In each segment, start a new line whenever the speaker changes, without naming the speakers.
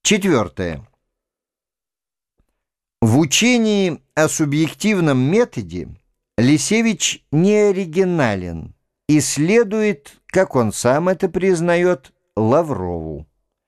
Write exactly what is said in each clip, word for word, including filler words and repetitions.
Четвертое. В учении о субъективном методе Лисевич не оригинален и следует, как он сам это признает, Лаврову.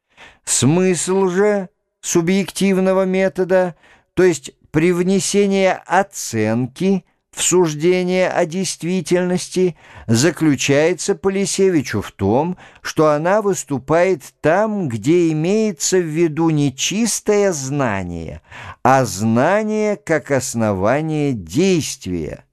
Смысл же субъективного метода, то есть привнесение оценки в суждение о действительности, заключается по Лисевичу в том, что она выступает там, где имеется в виду не чистое знание, а знание как основание действия.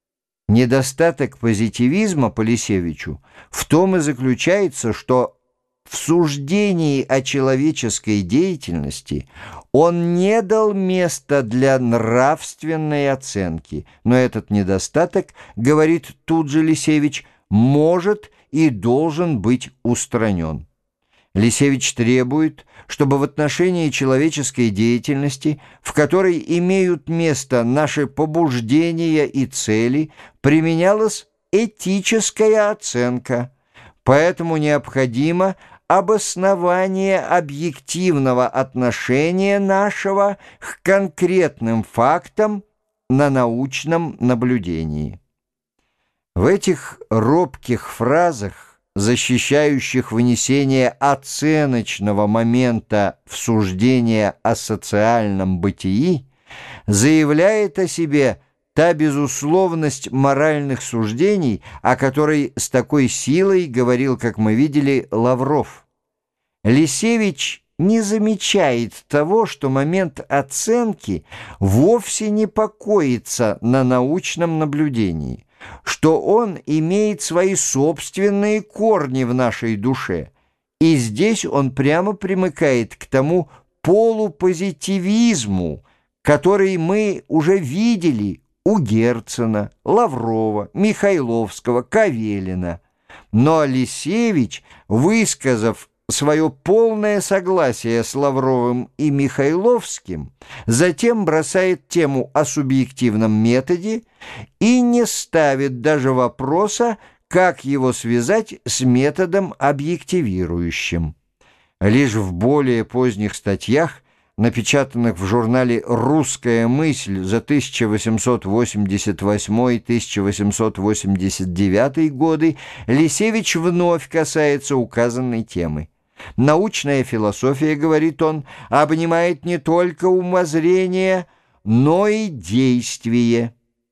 Недостаток позитивизма по Лисевичу в том и заключается, что в суждении о человеческой деятельности он не дал места для нравственной оценки, но этот недостаток, говорит тут же Лисевич, может и должен быть устранен. Лисевич требует, чтобы в отношении человеческой деятельности, в которой имеют место наши побуждения и цели, применялась этическая оценка, поэтому необходимо обоснование объективного отношения нашего к конкретным фактам на научном наблюдении. В этих робких фразах, защищающих вынесение оценочного момента в суждение о социальном бытии, заявляет о себе та безусловность моральных суждений, о которой с такой силой говорил, как мы видели, Лавров. Лисевич не замечает того, что момент оценки вовсе не покоится на научном наблюдении, что он имеет свои собственные корни в нашей душе, и здесь он прямо примыкает к тому полупозитивизму, который мы уже видели у Герцена, Лаврова, Михайловского, Кавелина. Но Лисевич, высказав свое полное согласие с Лавровым и Михайловским, затем бросает тему о субъективном методе и не ставит даже вопроса, как его связать с методом объективирующим. Лишь в более поздних статьях, напечатанных в журнале «Русская мысль» за тысяча восемьсот восемьдесят восьмой — тысяча восемьсот восемьдесят девятый годы, Лисевич вновь касается указанной темы. Научная философия, говорит он, обнимает не только умозрение, но и действие.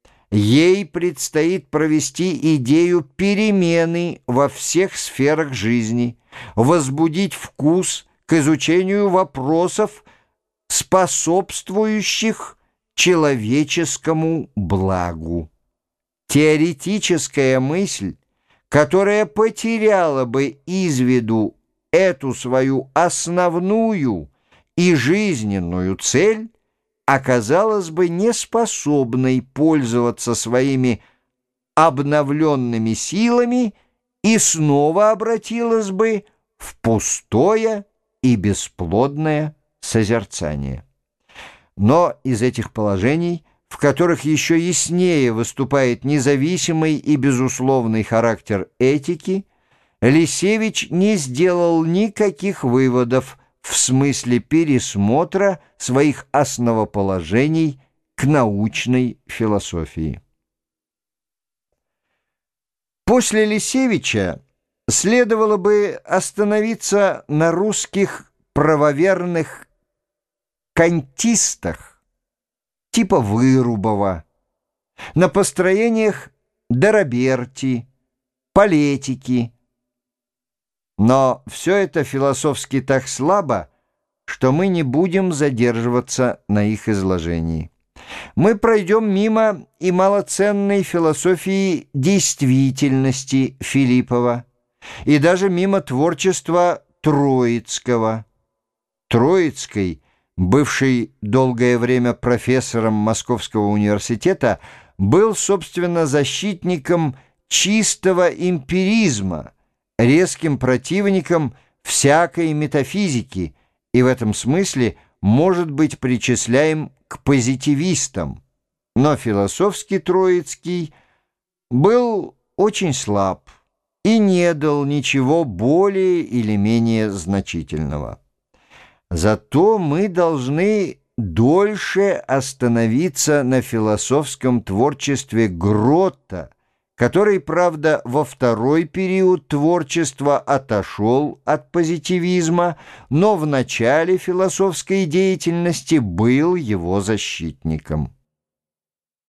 Ей предстоит провести идею перемены во всех сферах жизни, возбудить вкус к изучению вопросов, способствующих человеческому благу. Теоретическая мысль, которая потеряла бы из виду эту свою основную и жизненную цель, оказалась бы неспособной пользоваться своими обновленными силами и снова обратилась бы в пустое и бесплодное созерцание. Но из этих положений, в которых еще яснее выступает независимый и безусловный характер этики, Лисевич не сделал никаких выводов в смысле пересмотра своих основоположений к научной философии. После Лисевича следовало бы остановиться на русских правоверных кантистах типа Вырубова, на построениях Дараберти, Палетики. Но все это философски так слабо, что мы не будем задерживаться на их изложении. Мы пройдем мимо и малоценной философии действительности Филиппова, и даже мимо творчества Троицкого. Троицкий, бывший долгое время профессором Московского университета, был, собственно, защитником чистого эмпиризма, резким противником всякой метафизики и в этом смысле может быть причисляем к позитивистам. Но философский Троицкий был очень слаб и не дал ничего более или менее значительного. Зато мы должны дольше остановиться на философском творчестве Грота, который, правда, во второй период творчества отошел от позитивизма, но в начале философской деятельности был его защитником.